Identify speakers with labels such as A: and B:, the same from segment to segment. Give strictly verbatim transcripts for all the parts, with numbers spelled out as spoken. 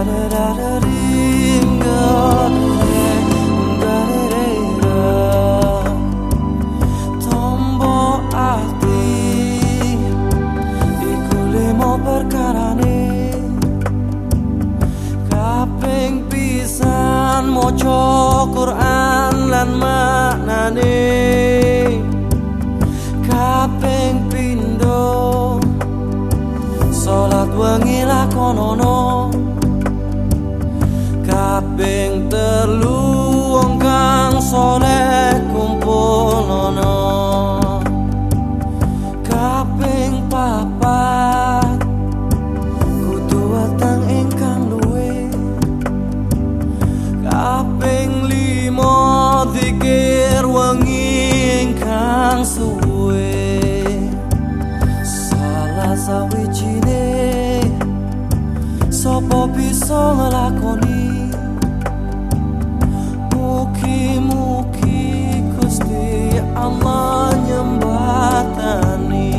A: Tombok ati iku limo perkarane, kaping pisan maca Quran lan maknane, kaping pindho salat wengi lakonono, kaping telu wong kang saleh kumpulana, kaping papat kudu weteng ingkang luwih, kaping lima zikir wengi ingkang suwe. Salah sawijine sapa bisa nglakoni, mugi-mugi Gusti Allah nyembatani.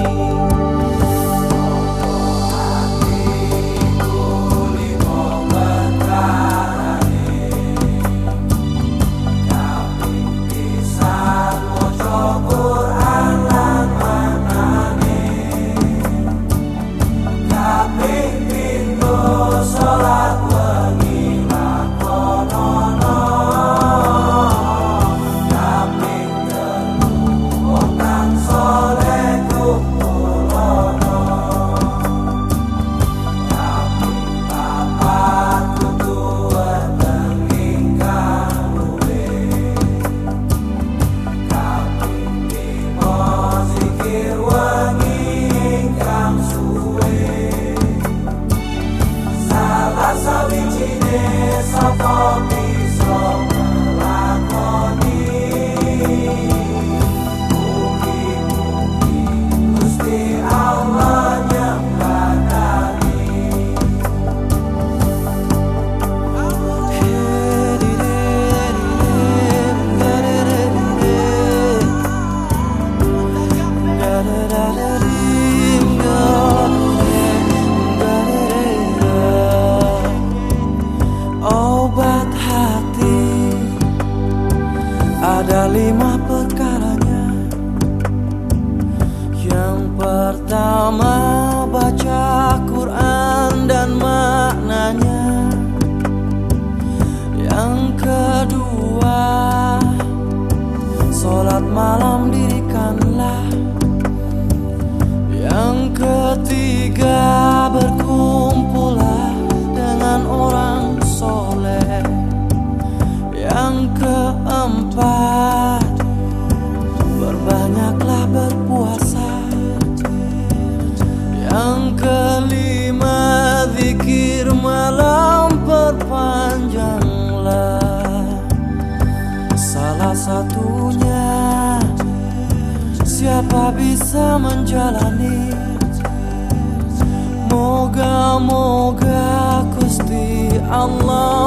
A: Obat hati ada lima perkaranya. Yang pertama baca Quran dan maknanya. Yang kedua sholat malam dirikanlah. Yang ketiga berkumpullah dengan orang soleh. Yang keempat berbanyaklah berpuasa. Yang kelima zikir malam perpanjanglah. Salah satunya siapa bisa menjalani, moga-moga Gusti Allah